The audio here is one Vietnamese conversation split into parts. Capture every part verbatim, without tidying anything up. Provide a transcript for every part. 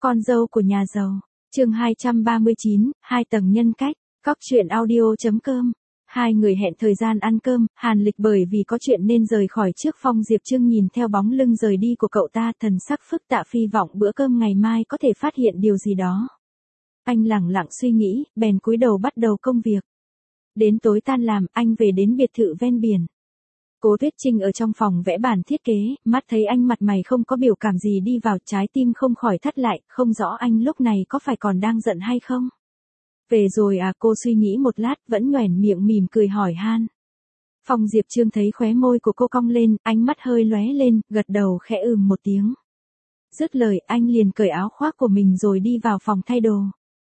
Con dâu của nhà giàu. Chương hai trăm ba mươi chín, hai tầng nhân cách. Cóc truyện audio chấm com. Hai người hẹn thời gian ăn cơm, Hàn Lịch bởi vì có chuyện nên rời khỏi trước Phong Diệp Trương nhìn theo bóng lưng rời đi của cậu ta, thần sắc phức tạp phi vọng bữa cơm ngày mai có thể phát hiện điều gì đó. Anh lẳng lặng suy nghĩ, bèn cúi đầu bắt đầu công việc. Đến tối tan làm, anh về đến biệt thự ven biển. Cố Tuyết Trinh ở trong phòng vẽ bản thiết kế, mắt thấy anh mặt mày không có biểu cảm gì đi vào, trái tim không khỏi thắt lại, không rõ anh lúc này có phải còn đang giận hay không. Về rồi à, cô suy nghĩ một lát, vẫn nhoẻn miệng mỉm cười hỏi han. Phong Diệp Trương thấy khóe môi của cô cong lên, ánh mắt hơi lóe lên, gật đầu khẽ ừm một tiếng. Dứt lời, anh liền cởi áo khoác của mình rồi đi vào phòng thay đồ.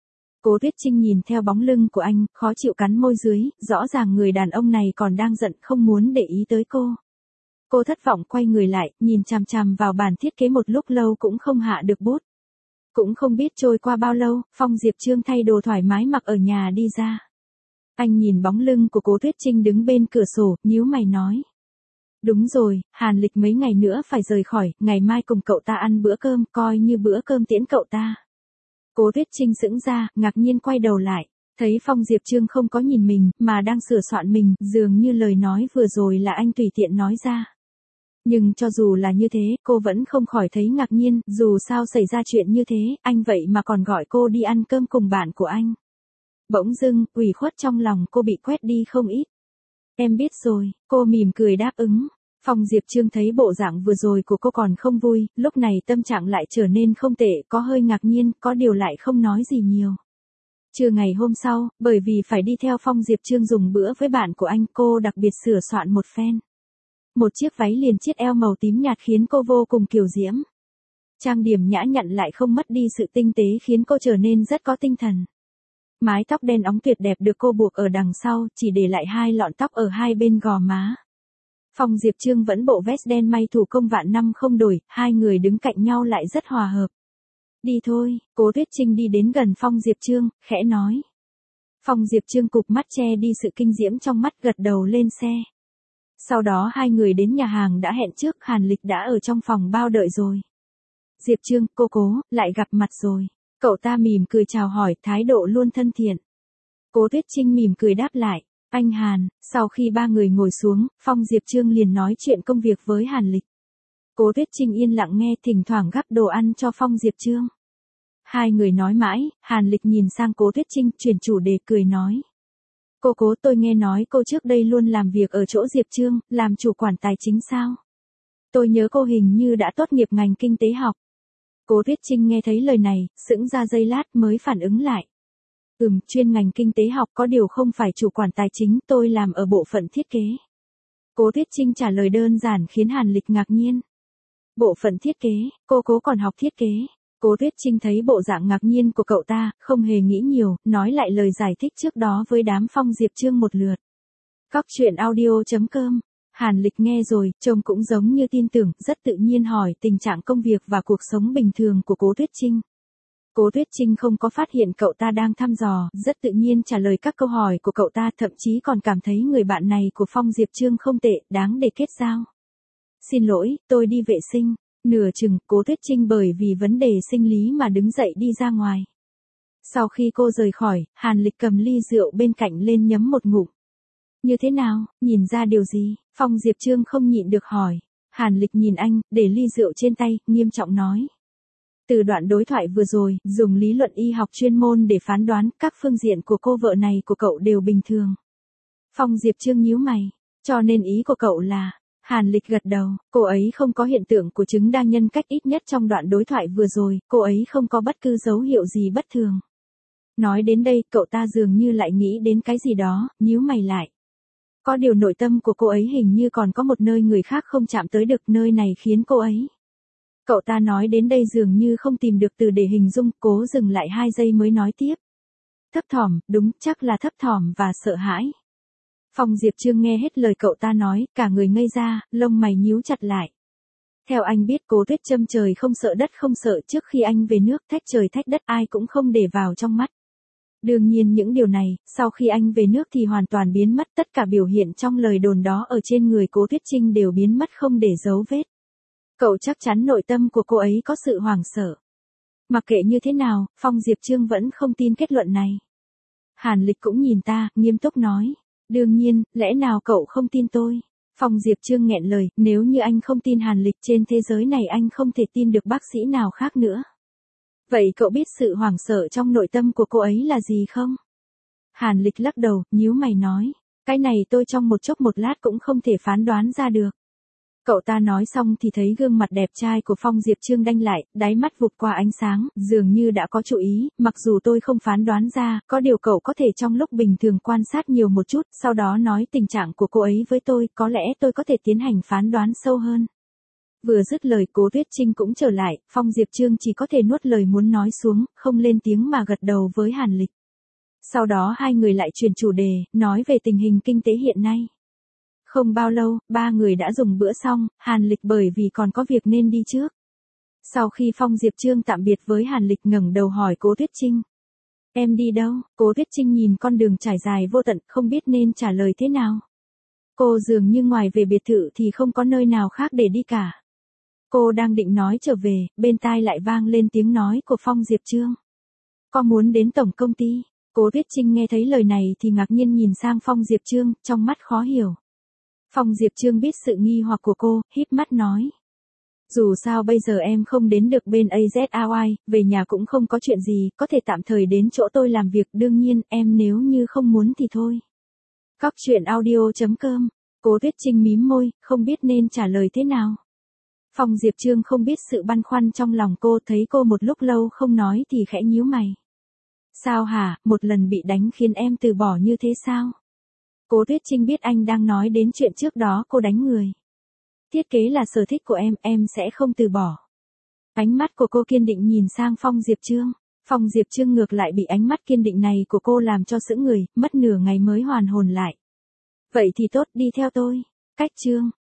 Cố Tuyết Trinh nhìn theo bóng lưng của anh, khó chịu cắn môi dưới, rõ ràng người đàn ông này còn đang giận, không muốn để ý tới cô. Cô thất vọng quay người lại, nhìn chằm chằm vào bản thiết kế một lúc lâu cũng không hạ được bút. Cũng không biết trôi qua bao lâu, Phong Diệp Trương thay đồ thoải mái mặc ở nhà đi ra. Anh nhìn bóng lưng của Cố Tuyết Trinh đứng bên cửa sổ, nhíu mày nói. Đúng rồi, Hàn Lịch mấy ngày nữa phải rời khỏi, ngày mai cùng cậu ta ăn bữa cơm, coi như bữa cơm tiễn cậu ta. Cố Tuyết Trinh sững ra, ngạc nhiên quay đầu lại, thấy Phong Diệp Trương không có nhìn mình, mà đang sửa soạn mình, dường như lời nói vừa rồi là anh tùy tiện nói ra. Nhưng cho dù là như thế, cô vẫn không khỏi thấy ngạc nhiên, dù sao xảy ra chuyện như thế, anh vậy mà còn gọi cô đi ăn cơm cùng bạn của anh. Bỗng dưng, ủy khuất trong lòng cô bị quét đi không ít. Em biết rồi, cô mỉm cười đáp ứng. Phong Diệp Trương thấy bộ dạng vừa rồi của cô còn không vui, lúc này tâm trạng lại trở nên không tệ, có hơi ngạc nhiên, có điều lại không nói gì nhiều. Trưa ngày hôm sau, bởi vì phải đi theo Phong Diệp Trương dùng bữa với bạn của anh, cô đặc biệt sửa soạn một phen. Một chiếc váy liền chiết eo màu tím nhạt khiến cô vô cùng kiều diễm. Trang điểm nhã nhặn lại không mất đi sự tinh tế khiến cô trở nên rất có tinh thần. Mái tóc đen óng tuyệt đẹp được cô buộc ở đằng sau, chỉ để lại hai lọn tóc ở hai bên gò má. Phong Diệp Trương vẫn bộ vest đen may thủ công vạn năm không đổi, hai người đứng cạnh nhau lại rất hòa hợp. Đi thôi, Cố Tuyết Trinh đi đến gần Phong Diệp Trương, khẽ nói. Phong Diệp Trương cụp mắt che đi sự kinh diễm trong mắt, gật đầu lên xe. Sau đó hai người đến nhà hàng đã hẹn trước, Hàn Lịch đã ở trong phòng bao đợi rồi. Diệp Trương, cô Cố, lại gặp mặt rồi. Cậu ta mỉm cười chào hỏi, thái độ luôn thân thiện. Cố Tuyết Trinh mỉm cười đáp lại. Anh Hàn, sau khi ba người ngồi xuống, Phong Diệp Trương liền nói chuyện công việc với Hàn Lịch. Cố Tuyết Trinh yên lặng nghe, thỉnh thoảng gắp đồ ăn cho Phong Diệp Trương. Hai người nói mãi, Hàn Lịch nhìn sang Cố Tuyết Trinh, chuyển chủ đề cười nói. Cô Cố, tôi nghe nói cô trước đây luôn làm việc ở chỗ Diệp Trương, làm chủ quản tài chính sao? Tôi nhớ cô hình như đã tốt nghiệp ngành kinh tế học. Cố Tuyết Trinh nghe thấy lời này, sững ra giây lát mới phản ứng lại. Ừm, chuyên ngành kinh tế học, có điều không phải chủ quản tài chính, tôi làm ở bộ phận thiết kế. Cố Tuyết Trinh trả lời đơn giản khiến Hàn Lịch ngạc nhiên. Bộ phận thiết kế, cô Cố còn học thiết kế. Cố Tuyết Trinh thấy bộ dạng ngạc nhiên của cậu ta, không hề nghĩ nhiều, nói lại lời giải thích trước đó với đám Phong Diệp Trương một lượt. Cóc truyện audio chấm com. Hàn Lịch nghe rồi, trông cũng giống như tin tưởng, rất tự nhiên hỏi tình trạng công việc và cuộc sống bình thường của Cố Tuyết Trinh. Cố Tuyết Trinh không có phát hiện cậu ta đang thăm dò, rất tự nhiên trả lời các câu hỏi của cậu ta, thậm chí còn cảm thấy người bạn này của Phong Diệp Trương không tệ, đáng để kết giao. Xin lỗi, tôi đi vệ sinh. Nửa chừng, Cố Tuyết Trinh bởi vì vấn đề sinh lý mà đứng dậy đi ra ngoài. Sau khi cô rời khỏi, Hàn Lịch cầm ly rượu bên cạnh lên nhấm một ngụm. Như thế nào, nhìn ra điều gì? Phong Diệp Trương không nhịn được hỏi. Hàn Lịch nhìn anh, để ly rượu trên tay, nghiêm trọng nói. Từ đoạn đối thoại vừa rồi, dùng lý luận y học chuyên môn để phán đoán, các phương diện của cô vợ này của cậu đều bình thường. Phong Diệp Trương nhíu mày, cho nên ý của cậu là... Hàn Lịch gật đầu, cô ấy không có hiện tượng của chứng đa nhân cách, ít nhất trong đoạn đối thoại vừa rồi, cô ấy không có bất cứ dấu hiệu gì bất thường. Nói đến đây, cậu ta dường như lại nghĩ đến cái gì đó, nhíu mày lại. Có điều nội tâm của cô ấy hình như còn có một nơi người khác không chạm tới được, nơi này khiến cô ấy. Cậu ta nói đến đây dường như không tìm được từ để hình dung, cố dừng lại hai giây mới nói tiếp. Thấp thỏm, đúng, chắc là thấp thỏm và sợ hãi. Phong Diệp Trương nghe hết lời cậu ta nói, cả người ngây ra, lông mày nhíu chặt lại. Theo anh biết, Cố Tuyết Trâm trời không sợ đất không sợ, trước khi anh về nước thách trời thách đất ai cũng không để vào trong mắt. Đương nhiên những điều này, sau khi anh về nước thì hoàn toàn biến mất, tất cả biểu hiện trong lời đồn đó ở trên người Cố Tuyết Trinh đều biến mất không để dấu vết. Cậu chắc chắn nội tâm của cô ấy có sự hoảng sợ. Mặc kệ như thế nào, Phong Diệp Trương vẫn không tin kết luận này. Hàn Lịch cũng nhìn ta, nghiêm túc nói. Đương nhiên, lẽ nào cậu không tin tôi? Phong Diệp Trương nghẹn lời, nếu như anh không tin Hàn Lịch trên thế giới này anh không thể tin được bác sĩ nào khác nữa. Vậy cậu biết sự hoảng sợ trong nội tâm của cô ấy là gì không? Hàn Lịch lắc đầu, nhíu mày nói. Cái này tôi trong một chốc một lát cũng không thể phán đoán ra được. Cậu ta nói xong thì thấy gương mặt đẹp trai của Phong Diệp Trương đanh lại, đáy mắt vụt qua ánh sáng, dường như đã có chú ý, mặc dù tôi không phán đoán ra, có điều cậu có thể trong lúc bình thường quan sát nhiều một chút, sau đó nói tình trạng của cô ấy với tôi, có lẽ tôi có thể tiến hành phán đoán sâu hơn. Vừa dứt lời Cố Tuyết Trinh cũng trở lại, Phong Diệp Trương chỉ có thể nuốt lời muốn nói xuống, không lên tiếng mà gật đầu với Hàn Lịch. Sau đó hai người lại chuyển chủ đề, nói về tình hình kinh tế hiện nay. Không bao lâu, ba người đã dùng bữa xong, Hàn Lịch bởi vì còn có việc nên đi trước. Sau khi Phong Diệp Trương tạm biệt với Hàn Lịch ngẩng đầu hỏi Cố Tuyết Trinh. Em đi đâu? Cố Tuyết Trinh nhìn con đường trải dài vô tận, không biết nên trả lời thế nào. Cô dường như ngoài về biệt thự thì không có nơi nào khác để đi cả. Cô đang định nói trở về, bên tai lại vang lên tiếng nói của Phong Diệp Trương. Có muốn đến tổng công ty? Cố Tuyết Trinh nghe thấy lời này thì ngạc nhiên nhìn sang Phong Diệp Trương, trong mắt khó hiểu. Phong Diệp Trương biết sự nghi hoặc của cô, híp mắt nói. Dù sao bây giờ em không đến được bên a zét a i, về nhà cũng không có chuyện gì, có thể tạm thời đến chỗ tôi làm việc, đương nhiên, em nếu như không muốn thì thôi. Cóc truyện audio chấm com, Cố Tuyết Trinh mím môi, không biết nên trả lời thế nào. Phong Diệp Trương không biết sự băn khoăn trong lòng cô, thấy cô một lúc lâu không nói thì khẽ nhíu mày. Sao hả, một lần bị đánh khiến em từ bỏ như thế sao? Cố Tuyết Trinh biết anh đang nói đến chuyện trước đó cô đánh người. Thiết kế là sở thích của em, em sẽ không từ bỏ. Ánh mắt của cô kiên định nhìn sang Phong Diệp Trương. Phong Diệp Trương ngược lại bị ánh mắt kiên định này của cô làm cho sững người, mất nửa ngày mới hoàn hồn lại. Vậy thì tốt, đi theo tôi. Cách chương